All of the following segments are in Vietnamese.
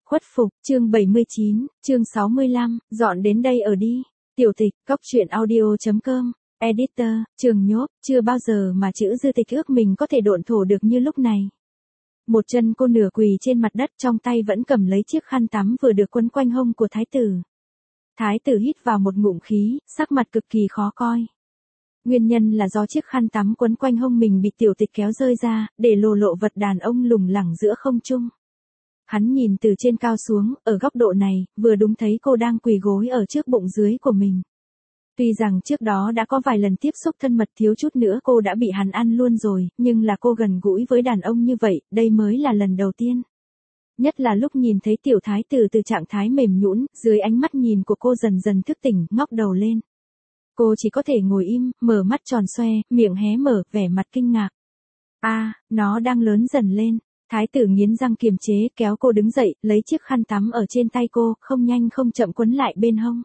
Khuất phục, chương 79, chương 65, dọn đến đây ở đi. Tiểu tịch, cóc truyện audio.com, editor, Trường Nhốt, chưa bao giờ mà chữ Dư Tịch ước mình có thể độn thổ được như lúc này. Một chân cô nửa quỳ trên mặt đất, trong tay vẫn cầm lấy chiếc khăn tắm vừa được quấn quanh hông của thái tử. Thái tử hít vào một ngụm khí, sắc mặt cực kỳ khó coi. Nguyên nhân là do chiếc khăn tắm quấn quanh hông mình bị tiểu tịch kéo rơi ra, để lộ vật đàn ông lủng lẳng giữa không trung. Hắn nhìn từ trên cao xuống, ở góc độ này, vừa đúng thấy cô đang quỳ gối ở trước bụng dưới của mình. Tuy rằng trước đó đã có vài lần tiếp xúc thân mật, thiếu chút nữa cô đã bị hắn ăn luôn rồi, nhưng là cô gần gũi với đàn ông như vậy, đây mới là lần đầu tiên. Nhất là lúc nhìn thấy tiểu thái tử từ trạng thái mềm nhũn, dưới ánh mắt nhìn của cô dần dần thức tỉnh, ngóc đầu lên. Cô chỉ có thể ngồi im, mở mắt tròn xoe, miệng hé mở, vẻ mặt kinh ngạc. Nó đang lớn dần lên. Thái tử nghiến răng kiềm chế, kéo cô đứng dậy, lấy chiếc khăn tắm ở trên tay cô, không nhanh không chậm quấn lại bên hông.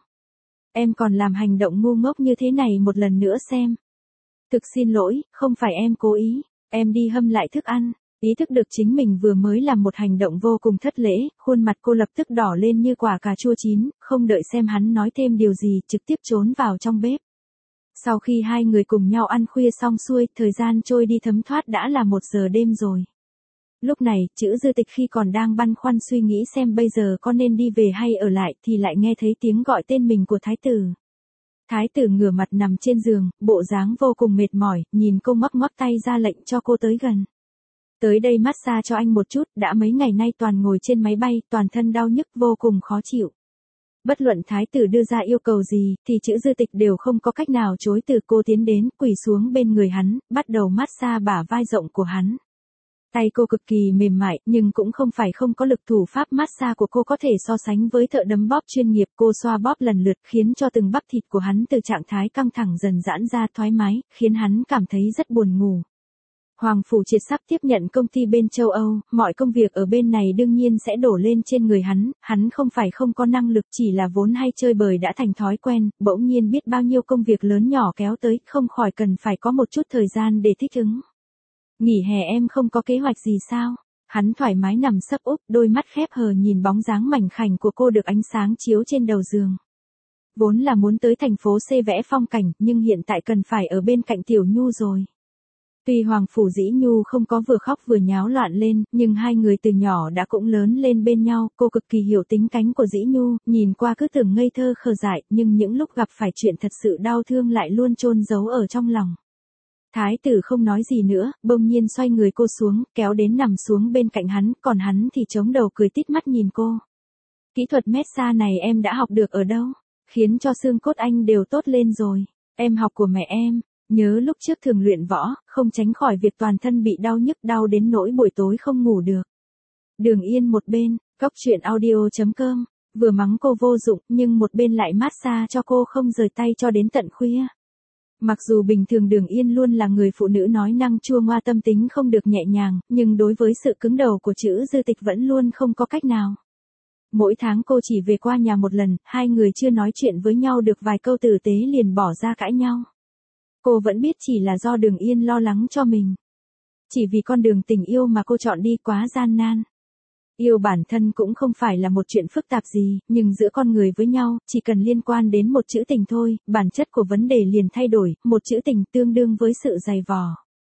Em còn làm hành động ngu ngốc như thế này một lần nữa xem. Thực xin lỗi, không phải em cố ý, em đi hâm lại thức ăn. Ý thức được chính mình vừa mới làm một hành động vô cùng thất lễ, khuôn mặt cô lập tức đỏ lên như quả cà chua chín, không đợi xem hắn nói thêm điều gì, trực tiếp trốn vào trong bếp. Sau khi hai người cùng nhau ăn khuya xong xuôi, thời gian trôi đi thấm thoát đã là 1 giờ đêm rồi. Lúc này, chữ Dư Tịch khi còn đang băn khoăn suy nghĩ xem bây giờ có nên đi về hay ở lại thì lại nghe thấy tiếng gọi tên mình của thái tử. Thái tử ngửa mặt nằm trên giường, bộ dáng vô cùng mệt mỏi, nhìn cô ngoắc ngoắc tay ra lệnh cho cô tới gần. Tới đây massage cho anh một chút, đã mấy ngày nay toàn ngồi trên máy bay, toàn thân đau nhức vô cùng khó chịu. Bất luận thái tử đưa ra yêu cầu gì, thì chữ Dư Tịch đều không có cách nào chối từ. Cô tiến đến, quỳ xuống bên người hắn, bắt đầu massage bả vai rộng của hắn. Tay cô cực kỳ mềm mại, nhưng cũng không phải không có lực. Thủ pháp massage của cô có thể so sánh với thợ đấm bóp chuyên nghiệp. Cô xoa bóp lần lượt, khiến cho từng bắp thịt của hắn từ trạng thái căng thẳng dần giãn ra thoải mái, khiến hắn cảm thấy rất buồn ngủ. Hoàng Phủ Triệt sắp tiếp nhận công ty bên châu Âu, mọi công việc ở bên này đương nhiên sẽ đổ lên trên người hắn không phải không có năng lực, chỉ là vốn hay chơi bời đã thành thói quen, bỗng nhiên biết bao nhiêu công việc lớn nhỏ kéo tới, không khỏi cần phải có một chút thời gian để thích ứng. Nghỉ hè em không có kế hoạch gì sao? Hắn thoải mái nằm sấp úp, đôi mắt khép hờ nhìn bóng dáng mảnh khảnh của cô được ánh sáng chiếu trên đầu giường. Vốn là muốn tới thành phố C vẽ phong cảnh, nhưng hiện tại cần phải ở bên cạnh Tiểu Nhu rồi. Tuy Hoàng Phủ Dĩ Nhu không có vừa khóc vừa nháo loạn lên, nhưng hai người từ nhỏ đã cũng lớn lên bên nhau, cô cực kỳ hiểu tính cánh của Dĩ Nhu, nhìn qua cứ tưởng ngây thơ khờ dại, nhưng những lúc gặp phải chuyện thật sự đau thương lại luôn chôn giấu ở trong lòng. Thái tử không nói gì nữa, bỗng nhiên xoay người cô xuống, kéo đến nằm xuống bên cạnh hắn, còn hắn thì chống đầu cười tít mắt nhìn cô. Kỹ thuật massage này em đã học được ở đâu? Khiến cho xương cốt anh đều tốt lên rồi. Em học của mẹ em. Nhớ lúc trước thường luyện võ, không tránh khỏi việc toàn thân bị đau nhức, đau đến nỗi buổi tối không ngủ được. Đường Yên một bên, cóc truyện audio.com, vừa mắng cô vô dụng, nhưng một bên lại massage cho cô không rời tay cho đến tận khuya. Mặc dù bình thường Đường Yên luôn là người phụ nữ nói năng chua ngoa, tâm tính không được nhẹ nhàng, nhưng đối với sự cứng đầu của chữ Dư Tịch vẫn luôn không có cách nào. Mỗi tháng cô chỉ về qua nhà một lần, hai người chưa nói chuyện với nhau được vài câu tử tế liền bỏ ra cãi nhau. Cô vẫn biết chỉ là do Đường Yên lo lắng cho mình. Chỉ vì con đường tình yêu mà cô chọn đi quá gian nan. Yêu bản thân cũng không phải là một chuyện phức tạp gì, nhưng giữa con người với nhau, chỉ cần liên quan đến một chữ tình thôi, bản chất của vấn đề liền thay đổi, một chữ tình tương đương với sự dày vò.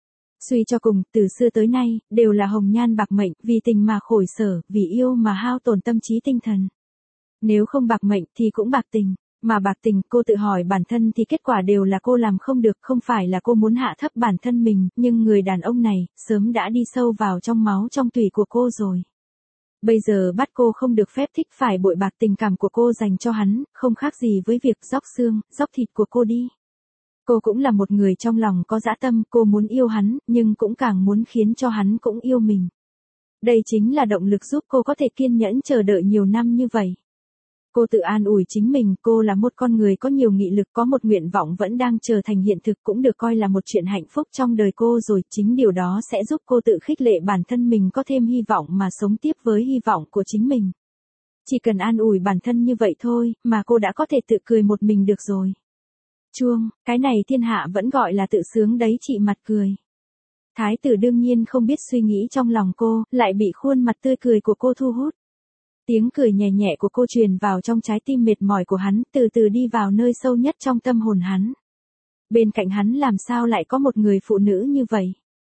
Suy cho cùng, từ xưa tới nay, đều là hồng nhan bạc mệnh, vì tình mà khổ sở, vì yêu mà hao tổn tâm trí tinh thần. Nếu không bạc mệnh thì cũng bạc tình. Mà bạc tình, cô tự hỏi bản thân thì kết quả đều là cô làm không được, không phải là cô muốn hạ thấp bản thân mình, nhưng người đàn ông này, sớm đã đi sâu vào trong máu trong tủy của cô rồi. Bây giờ bắt cô không được phép thích phải bội bạc tình cảm của cô dành cho hắn, không khác gì với việc róc xương, róc thịt của cô đi. Cô cũng là một người trong lòng có dã tâm, cô muốn yêu hắn, nhưng cũng càng muốn khiến cho hắn cũng yêu mình. Đây chính là động lực giúp cô có thể kiên nhẫn chờ đợi nhiều năm như vậy. Cô tự an ủi chính mình, cô là một con người có nhiều nghị lực, có một nguyện vọng vẫn đang trở thành hiện thực, cũng được coi là một chuyện hạnh phúc trong đời cô rồi, chính điều đó sẽ giúp cô tự khích lệ bản thân mình có thêm hy vọng mà sống tiếp với hy vọng của chính mình. Chỉ cần an ủi bản thân như vậy thôi, mà cô đã có thể tự cười một mình được rồi. Chuông, cái này thiên hạ vẫn gọi là tự sướng đấy chị mặt cười. Thái tử đương nhiên không biết suy nghĩ trong lòng cô, lại bị khuôn mặt tươi cười của cô thu hút. Tiếng cười nhẹ nhẹ của cô truyền vào trong trái tim mệt mỏi của hắn, từ từ đi vào nơi sâu nhất trong tâm hồn hắn. Bên cạnh hắn làm sao lại có một người phụ nữ như vậy?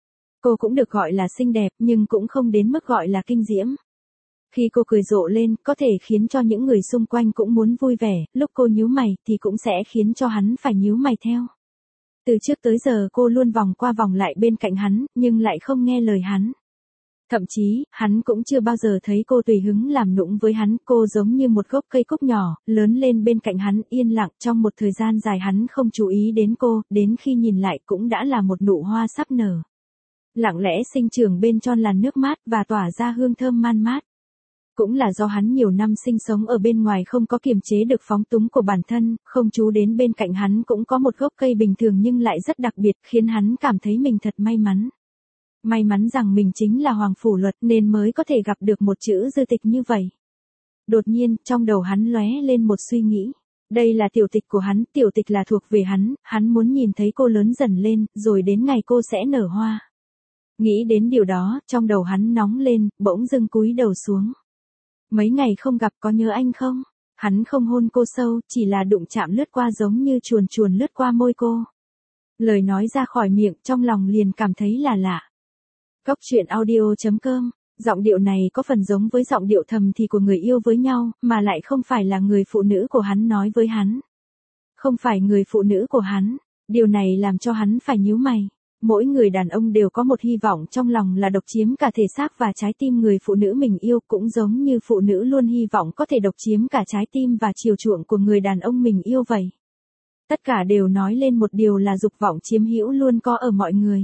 Cô cũng được gọi là xinh đẹp nhưng cũng không đến mức gọi là kinh diễm. Khi cô cười rộ lên, có thể khiến cho những người xung quanh cũng muốn vui vẻ, lúc cô nhíu mày thì cũng sẽ khiến cho hắn phải nhíu mày theo. Từ trước tới giờ cô luôn vòng qua vòng lại bên cạnh hắn, nhưng lại không nghe lời hắn. Thậm chí, hắn cũng chưa bao giờ thấy cô tùy hứng làm nũng với hắn, cô giống như một gốc cây cúc nhỏ, lớn lên bên cạnh hắn, yên lặng trong một thời gian dài hắn không chú ý đến cô, đến khi nhìn lại cũng đã là một nụ hoa sắp nở. Lặng lẽ sinh trưởng bên tròn làn nước mát và tỏa ra hương thơm man mát. Cũng là do hắn nhiều năm sinh sống ở bên ngoài không có kiềm chế được phóng túng của bản thân, không chú đến bên cạnh hắn cũng có một gốc cây bình thường nhưng lại rất đặc biệt, khiến hắn cảm thấy mình thật may mắn. May mắn rằng mình chính là Hoàng Phủ Luật nên mới có thể gặp được một chữ Dư Tịch như vậy. Đột nhiên, trong đầu hắn lóe lên một suy nghĩ. Đây là tiểu tịch của hắn, tiểu tịch là thuộc về hắn muốn nhìn thấy cô lớn dần lên, rồi đến ngày cô sẽ nở hoa. Nghĩ đến điều đó, trong đầu hắn nóng lên, bỗng dưng cúi đầu xuống. Mấy ngày không gặp có nhớ anh không? Hắn không hôn cô sâu, chỉ là đụng chạm lướt qua giống như chuồn chuồn lướt qua môi cô. Lời nói ra khỏi miệng, trong lòng liền cảm thấy là lạ. Cóc truyện audio.com, giọng điệu này có phần giống với giọng điệu thầm thì của người yêu với nhau, mà lại không phải là người phụ nữ của hắn nói với hắn. Không phải người phụ nữ của hắn, điều này làm cho hắn phải nhíu mày. Mỗi người đàn ông đều có một hy vọng trong lòng là độc chiếm cả thể xác và trái tim người phụ nữ mình yêu, cũng giống như phụ nữ luôn hy vọng có thể độc chiếm cả trái tim và chiều chuộng của người đàn ông mình yêu vậy. Tất cả đều nói lên một điều là dục vọng chiếm hữu luôn có ở mọi người.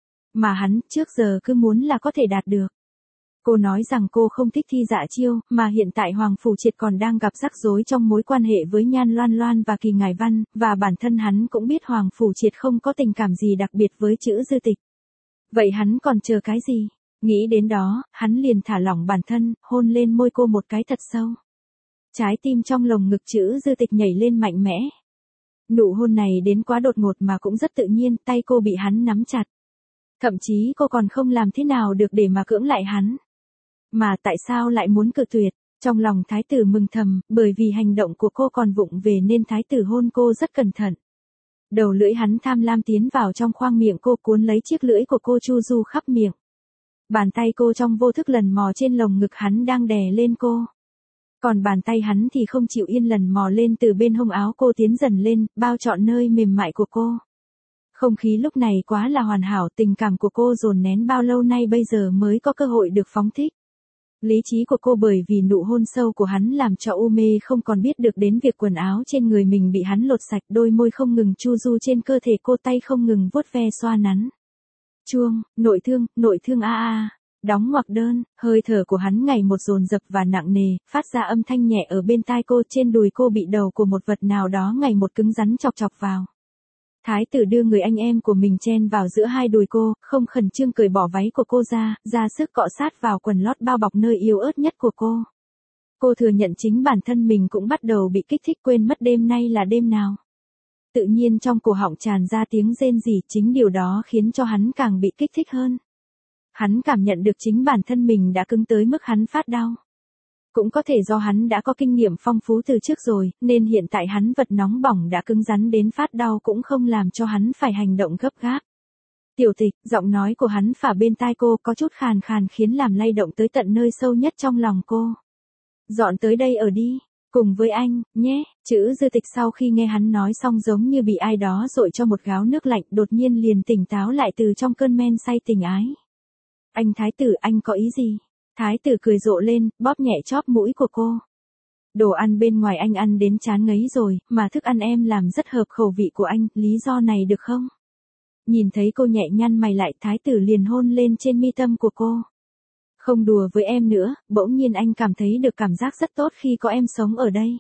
Mà hắn trước giờ cứ muốn là có thể đạt được. Cô nói rằng cô không thích Thi Dạ Chiêu, mà hiện tại Hoàng Phủ Triệt còn đang gặp rắc rối trong mối quan hệ với Nhan Loan Loan và Kỳ Ngải Văn, và bản thân hắn cũng biết Hoàng Phủ Triệt không có tình cảm gì đặc biệt với chữ Dư Tịch. Vậy hắn còn chờ cái gì? Nghĩ đến đó, hắn liền thả lỏng bản thân, hôn lên môi cô một cái thật sâu. Trái tim trong lồng ngực chữ Dư Tịch nhảy lên mạnh mẽ. Nụ hôn này đến quá đột ngột mà cũng rất tự nhiên, tay cô bị hắn nắm chặt. Thậm chí cô còn không làm thế nào được để mà cưỡng lại hắn. Mà tại sao lại muốn cự tuyệt? Trong lòng thái tử mừng thầm, bởi vì hành động của cô còn vụng về nên thái tử hôn cô rất cẩn thận. Đầu lưỡi hắn tham lam tiến vào trong khoang miệng cô, cuốn lấy chiếc lưỡi của cô chu du khắp miệng. Bàn tay cô trong vô thức lần mò trên lồng ngực hắn đang đè lên cô. Còn bàn tay hắn thì không chịu yên lần mò lên từ bên hông áo cô tiến dần lên, bao trọn nơi mềm mại của cô. Không khí lúc này quá là hoàn hảo, tình cảm của cô dồn nén bao lâu nay bây giờ mới có cơ hội được phóng thích. Lý trí của cô bởi vì nụ hôn sâu của hắn làm cho u mê không còn biết được đến việc quần áo trên người mình bị hắn lột sạch, đôi môi không ngừng chu du trên cơ thể cô, tay không ngừng vuốt ve xoa nắn. Chuông, nội thương a a. Đóng ngoặc đơn, hơi thở của hắn ngày một dồn dập và nặng nề, phát ra âm thanh nhẹ ở bên tai cô, trên đùi cô bị đầu của một vật nào đó ngày một cứng rắn chọc chọc vào. Thái tử đưa người anh em của mình chen vào giữa hai đùi cô, không khẩn trương cởi bỏ váy của cô ra sức cọ sát vào quần lót bao bọc nơi yếu ớt nhất của cô. Cô thừa nhận chính bản thân mình cũng bắt đầu bị kích thích, quên mất đêm nay là đêm nào. Tự nhiên trong cổ họng tràn ra tiếng rên rỉ, chính điều đó khiến cho hắn càng bị kích thích hơn. Hắn cảm nhận được chính bản thân mình đã cứng tới mức hắn phát đau. Cũng có thể do hắn đã có kinh nghiệm phong phú từ trước rồi, nên hiện tại hắn vật nóng bỏng đã cứng rắn đến phát đau cũng không làm cho hắn phải hành động gấp gáp. Tiểu Tịch, giọng nói của hắn phả bên tai cô có chút khàn khàn khiến làm lay động tới tận nơi sâu nhất trong lòng cô. Dọn tới đây ở đi, cùng với anh, nhé. Chữ Dư Tịch sau khi nghe hắn nói xong giống như bị ai đó dội cho một gáo nước lạnh, đột nhiên liền tỉnh táo lại từ trong cơn men say tình ái. Anh thái tử, anh có ý gì? Thái tử cười rộ lên, bóp nhẹ chóp mũi của cô. Đồ ăn bên ngoài anh ăn đến chán ngấy rồi, mà thức ăn em làm rất hợp khẩu vị của anh, lý do này được không? Nhìn thấy cô nhẹ nhăn mày lại, thái tử liền hôn lên trên mi tâm của cô. Không đùa với em nữa, bỗng nhiên anh cảm thấy được cảm giác rất tốt khi có em sống ở đây.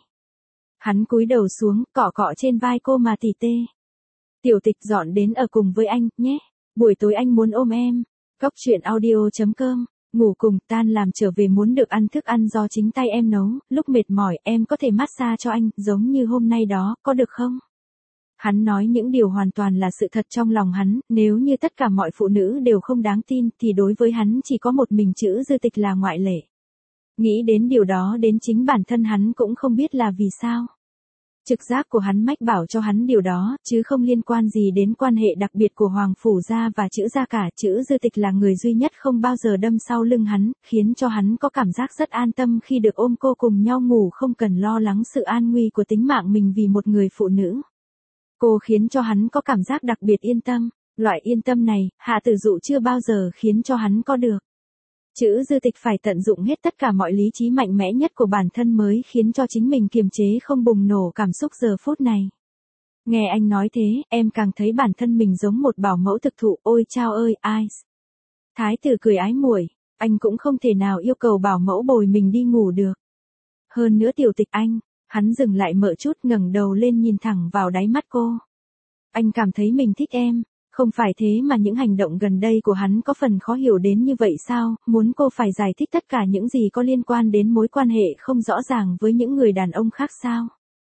Hắn cúi đầu xuống, cọ cọ trên vai cô mà tỉ tê. Tiểu Tịch, dọn đến ở cùng với anh, nhé. Buổi tối anh muốn ôm em. Cóc truyện audio.com. Ngủ cùng, tan làm trở về muốn được ăn thức ăn do chính tay em nấu, lúc mệt mỏi em có thể massage cho anh, giống như hôm nay đó, có được không? Hắn nói những điều hoàn toàn là sự thật trong lòng hắn, nếu như tất cả mọi phụ nữ đều không đáng tin, thì đối với hắn chỉ có một mình chữ Dư Tịch là ngoại lệ. Nghĩ đến điều đó đến chính bản thân hắn cũng không biết là vì sao. Trực giác của hắn mách bảo cho hắn điều đó, chứ không liên quan gì đến quan hệ đặc biệt của Hoàng Phủ Gia và Trữ Gia cả. Trữ Dư Tịch là người duy nhất không bao giờ đâm sau lưng hắn, khiến cho hắn có cảm giác rất an tâm khi được ôm cô cùng nhau ngủ, không cần lo lắng sự an nguy của tính mạng mình vì một người phụ nữ. Cô khiến cho hắn có cảm giác đặc biệt yên tâm. Loại yên tâm này, Hạ Tử Dụ chưa bao giờ khiến cho hắn có được. Trữ Dư Tịch phải tận dụng hết tất cả mọi lý trí mạnh mẽ nhất của bản thân mới khiến cho chính mình kiềm chế không bùng nổ cảm xúc giờ phút này. Nghe anh nói thế, em càng thấy bản thân mình giống một bảo mẫu thực thụ, ôi chao ơi, ai. Thái tử cười ái muội, anh cũng không thể nào yêu cầu bảo mẫu bồi mình đi ngủ được. Hơn nữa Tiểu Tịch anh, hắn dừng lại mợ chút ngẩng đầu lên nhìn thẳng vào đáy mắt cô. Anh cảm thấy mình thích em. Không phải thế mà những hành động gần đây của hắn có phần khó hiểu đến như vậy sao, muốn cô phải giải thích tất cả những gì có liên quan đến mối quan hệ không rõ ràng với những người đàn ông khác sao.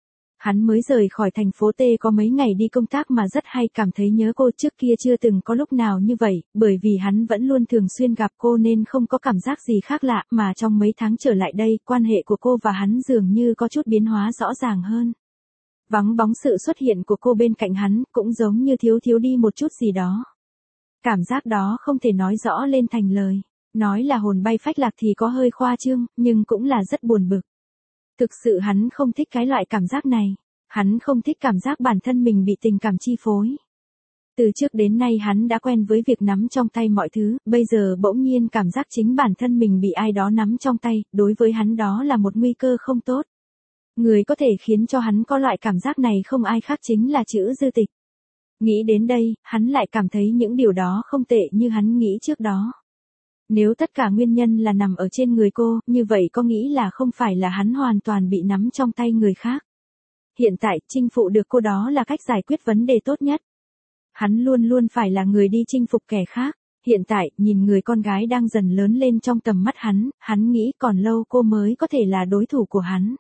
Hắn mới rời khỏi thành phố T có mấy ngày đi công tác mà rất hay cảm thấy nhớ cô, trước kia chưa từng có lúc nào như vậy, bởi vì hắn vẫn luôn thường xuyên gặp cô nên không có cảm giác gì khác lạ, mà trong mấy tháng trở lại đây, quan hệ của cô và hắn dường như có chút biến hóa rõ ràng hơn. Vắng bóng sự xuất hiện của cô bên cạnh hắn, cũng giống như thiếu đi một chút gì đó. Cảm giác đó không thể nói rõ lên thành lời. Nói là hồn bay phách lạc thì có hơi khoa trương, nhưng cũng là rất buồn bực. Thực sự hắn không thích cái loại cảm giác này. Hắn không thích cảm giác bản thân mình bị tình cảm chi phối. Từ trước đến nay hắn đã quen với việc nắm trong tay mọi thứ, bây giờ bỗng nhiên cảm giác chính bản thân mình bị ai đó nắm trong tay, đối với hắn đó là một nguy cơ không tốt. Người có thể khiến cho hắn có loại cảm giác này không ai khác chính là Trữ Dư Tịch. Nghĩ đến đây, hắn lại cảm thấy những điều đó không tệ như hắn nghĩ trước đó. Nếu tất cả nguyên nhân là nằm ở trên người cô, như vậy có nghĩ là không phải là hắn hoàn toàn bị nắm trong tay người khác. Hiện tại, chinh phục được cô đó là cách giải quyết vấn đề tốt nhất. Hắn luôn luôn phải là người đi chinh phục kẻ khác. Hiện tại, nhìn người con gái đang dần lớn lên trong tầm mắt hắn nghĩ còn lâu cô mới có thể là đối thủ của hắn.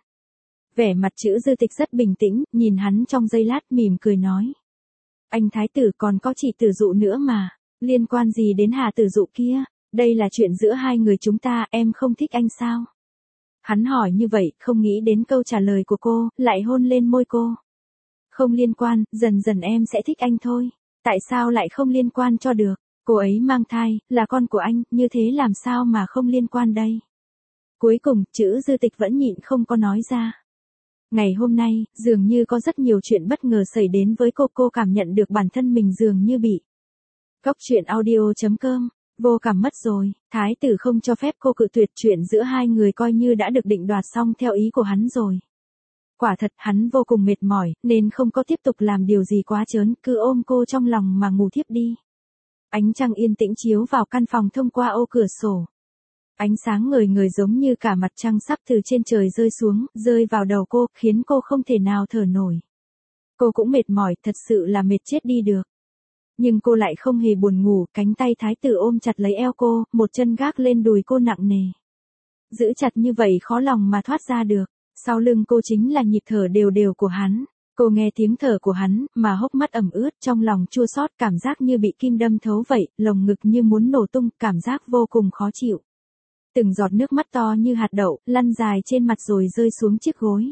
Vẻ mặt Trữ Dư Tịch rất bình tĩnh, nhìn hắn trong giây lát mỉm cười nói. Anh thái tử còn có chị Tử Dụ nữa mà, liên quan gì đến Hà Tử Dụ kia, đây là chuyện giữa hai người chúng ta, em không thích anh sao? Hắn hỏi như vậy, không nghĩ đến câu trả lời của cô, lại hôn lên môi cô. Không liên quan, dần dần em sẽ thích anh thôi, tại sao lại không liên quan cho được, cô ấy mang thai, là con của anh, như thế làm sao mà không liên quan đây? Cuối cùng, Trữ Dư Tịch vẫn nhịn không có nói ra. Ngày hôm nay, dường như có rất nhiều chuyện bất ngờ xảy đến với cô cảm nhận được bản thân mình dường như bị. Cóc truyện audio.com, vô cảm mất rồi, thái tử không cho phép cô cự tuyệt, chuyện giữa hai người coi như đã được định đoạt xong theo ý của hắn rồi. Quả thật hắn vô cùng mệt mỏi, nên không có tiếp tục làm điều gì quá trớn, cứ ôm cô trong lòng mà ngủ thiếp đi. Ánh trăng yên tĩnh chiếu vào căn phòng thông qua ô cửa sổ. Ánh sáng ngời ngời giống như cả mặt trăng sắp từ trên trời rơi xuống, rơi vào đầu cô, khiến cô không thể nào thở nổi. Cô cũng mệt mỏi, thật sự là mệt chết đi được. Nhưng cô lại không hề buồn ngủ, cánh tay thái tử ôm chặt lấy eo cô, một chân gác lên đùi cô nặng nề. Giữ chặt như vậy khó lòng mà thoát ra được. Sau lưng cô chính là nhịp thở đều đều của hắn. Cô nghe tiếng thở của hắn, mà hốc mắt ẩm ướt, trong lòng chua xót, cảm giác như bị kim đâm thấu vậy, lồng ngực như muốn nổ tung, cảm giác vô cùng khó chịu. Từng giọt nước mắt to như hạt đậu, lăn dài trên mặt rồi rơi xuống chiếc gối.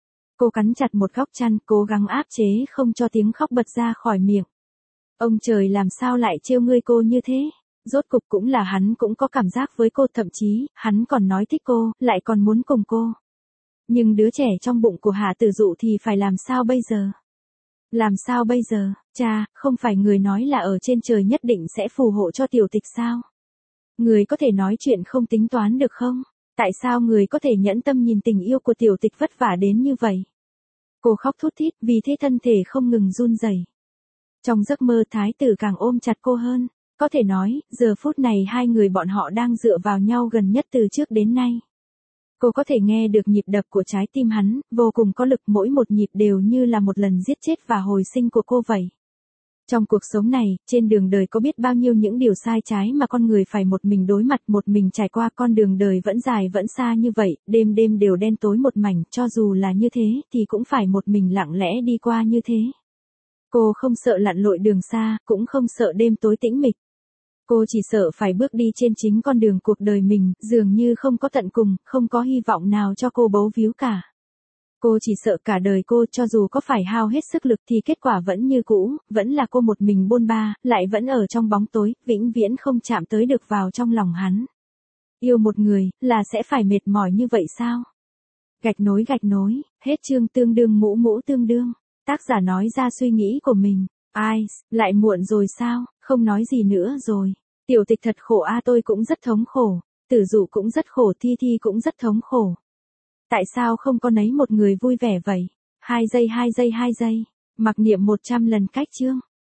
Cô cắn chặt một góc chăn, cố gắng áp chế không cho tiếng khóc bật ra khỏi miệng. Ông trời làm sao lại trêu ngươi cô như thế? Rốt cục cũng là hắn cũng có cảm giác với cô, thậm chí, hắn còn nói thích cô, lại còn muốn cùng cô. Nhưng đứa trẻ trong bụng của Hạ Tử Dụ thì phải làm sao bây giờ? Làm sao bây giờ? Cha, không phải người nói là ở trên trời nhất định sẽ phù hộ cho Tiểu Tịch sao? Người có thể nói chuyện không tính toán được không? Tại sao người có thể nhẫn tâm nhìn tình yêu của Tiểu Tịch vất vả đến như vậy? Cô khóc thút thít, vì thế thân thể không ngừng run rẩy. Trong giấc mơ thái tử càng ôm chặt cô hơn. Có thể nói, giờ phút này hai người bọn họ đang dựa vào nhau gần nhất từ trước đến nay. Cô có thể nghe được nhịp đập của trái tim hắn, vô cùng có lực, mỗi một nhịp đều như là một lần giết chết và hồi sinh của cô vậy. Trong cuộc sống này, trên đường đời có biết bao nhiêu những điều sai trái mà con người phải một mình đối mặt, một mình trải qua, con đường đời vẫn dài vẫn xa như vậy, đêm đêm đều đen tối một mảnh, cho dù là như thế, thì cũng phải một mình lặng lẽ đi qua như thế. Cô không sợ lặn lội đường xa, cũng không sợ đêm tối tĩnh mịch. Cô chỉ sợ phải bước đi trên chính con đường cuộc đời mình, dường như không có tận cùng, không có hy vọng nào cho cô bấu víu cả. Cô chỉ sợ cả đời cô cho dù có phải hao hết sức lực thì kết quả vẫn như cũ, vẫn là cô một mình bôn ba, lại vẫn ở trong bóng tối, vĩnh viễn không chạm tới được vào trong lòng hắn. Yêu một người, là sẽ phải mệt mỏi như vậy sao? Gạch nối, hết chương tương đương mũ tương đương. Tác giả nói ra suy nghĩ của mình. Ai, lại muộn rồi sao, không nói gì nữa rồi. Tiểu Tịch thật khổ a, tôi cũng rất thống khổ. Tử Dụ cũng rất khổ, Thi Thi cũng rất thống khổ. Tại sao không có nấy một người vui vẻ vậy? 2 giây. Mặc niệm 100 lần cách chương.